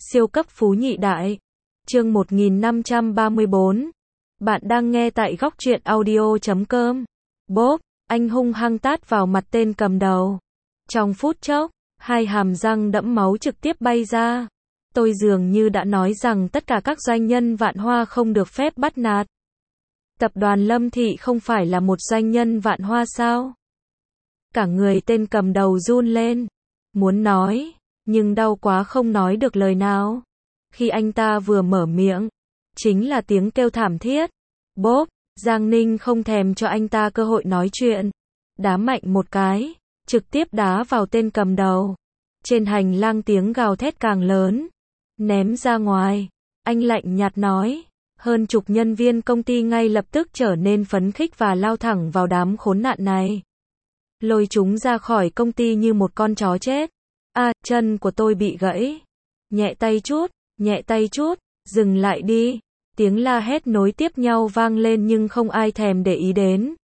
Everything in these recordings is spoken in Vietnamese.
Siêu cấp phú nhị đại. Chương 1534. Bạn đang nghe tại góc truyện audio.com. Bốp, anh hung hăng tát vào mặt tên cầm đầu. Trong phút chốc, hai hàm răng đẫm máu trực tiếp bay ra. Tôi dường như đã nói rằng tất cả các doanh nhân Vạn Hoa không được phép bắt nạt. Tập đoàn Lâm Thị không phải là một doanh nhân Vạn Hoa sao? Cả người tên cầm đầu run lên. Muốn nói, nhưng đau quá không nói được lời nào. Khi anh ta vừa mở miệng, chính là tiếng kêu thảm thiết. Bốp, Giang Ninh không thèm cho anh ta cơ hội nói chuyện. Đá mạnh một cái, trực tiếp đá vào tên cầm đầu. Trên hành lang tiếng gào thét càng lớn. Ném ra ngoài, anh lạnh nhạt nói. Hơn chục nhân viên công ty ngay lập tức trở nên phấn khích và lao thẳng vào đám khốn nạn này. Lôi chúng ra khỏi công ty như một con chó chết. Chân của tôi bị gãy. Nhẹ tay chút, dừng lại đi. Tiếng la hét nối tiếp nhau vang lên nhưng không ai thèm để ý đến.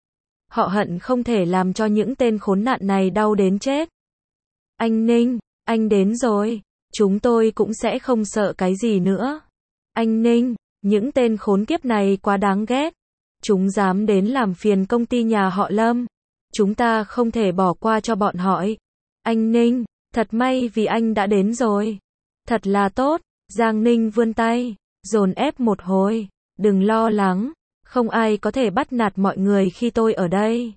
Họ hận không thể làm cho những tên khốn nạn này đau đến chết. Anh Ninh, anh đến rồi. Chúng tôi cũng sẽ không sợ cái gì nữa. Anh Ninh, những tên khốn kiếp này quá đáng ghét. Chúng dám đến làm phiền công ty nhà họ Lâm. Chúng ta không thể bỏ qua cho bọn họ. Anh Ninh, thật may vì anh đã đến rồi. Thật là tốt. Giang Ninh vươn tay, dồn ép một hồi. Đừng lo lắng, không ai có thể bắt nạt mọi người khi tôi ở đây.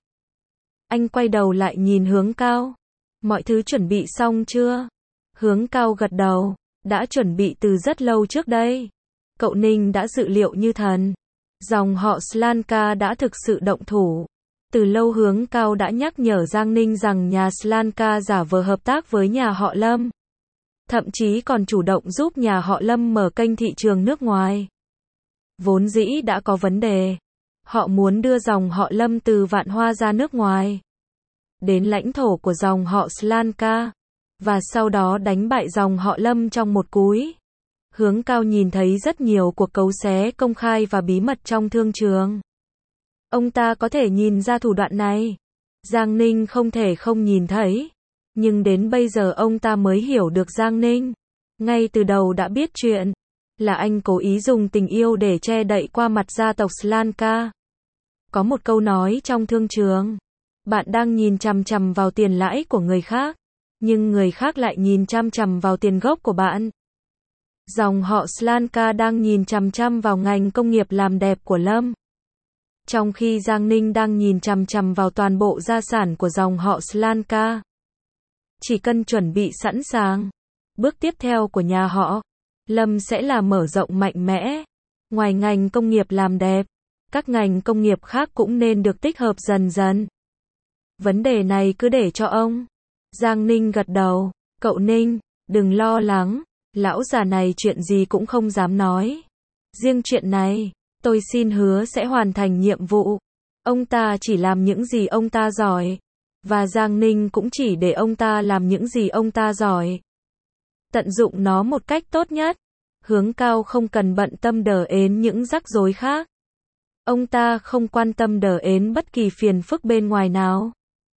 Anh quay đầu lại nhìn Hướng Cao. Mọi thứ chuẩn bị xong chưa? Hướng Cao gật đầu, đã chuẩn bị từ rất lâu trước đây. Cậu Ninh đã dự liệu như thần. Dòng họ Slanka đã thực sự động thủ. Từ lâu Hướng Cao đã nhắc nhở Giang Ninh rằng nhà Slanka giả vờ hợp tác với nhà họ Lâm. Thậm chí còn chủ động giúp nhà họ Lâm mở kênh thị trường nước ngoài. Vốn dĩ đã có vấn đề. Họ muốn đưa dòng họ Lâm từ Vạn Hoa ra nước ngoài. Đến lãnh thổ của dòng họ Slanka. Và sau đó đánh bại dòng họ Lâm trong một cúi. Hướng Cao nhìn thấy rất nhiều cuộc cấu xé công khai và bí mật trong thương trường. Ông ta có thể nhìn ra thủ đoạn này. Giang Ninh không thể không nhìn thấy. Nhưng đến bây giờ ông ta mới hiểu được Giang Ninh. Ngay từ đầu đã biết chuyện. Là anh cố ý dùng tình yêu để che đậy qua mặt gia tộc Slanka. Có một câu nói trong thương trường. Bạn đang nhìn chằm chằm vào tiền lãi của người khác. Nhưng người khác lại nhìn chằm chằm vào tiền gốc của bạn. Dòng họ Slanka đang nhìn chằm chằm vào ngành công nghiệp làm đẹp của Lâm. Trong khi Giang Ninh đang nhìn chằm chằm vào toàn bộ gia sản của dòng họ Slanka. Chỉ cần chuẩn bị sẵn sàng. Bước tiếp theo của nhà họ Lâm sẽ là mở rộng mạnh mẽ. Ngoài ngành công nghiệp làm đẹp, các ngành công nghiệp khác cũng nên được tích hợp dần dần. Vấn đề này cứ để cho ông. Giang Ninh gật đầu. Cậu Ninh, đừng lo lắng. Lão già này chuyện gì cũng không dám nói. Riêng chuyện này, tôi xin hứa sẽ hoàn thành nhiệm vụ. Ông ta chỉ làm những gì ông ta giỏi. Và Giang Ninh cũng chỉ để ông ta làm những gì ông ta giỏi. Tận dụng nó một cách tốt nhất. Hướng Cao không cần bận tâm đờ ến những rắc rối khác. Ông ta không quan tâm đờ ến bất kỳ phiền phức bên ngoài nào.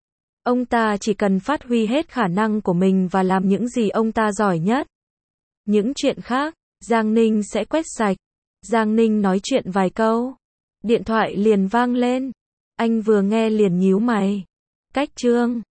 Ông ta chỉ cần phát huy hết khả năng của mình và làm những gì ông ta giỏi nhất. Những chuyện khác, Giang Ninh sẽ quét sạch. Giang Ninh nói chuyện vài câu. Điện thoại liền vang lên. Anh vừa nghe liền nhíu mày. Cách Trương.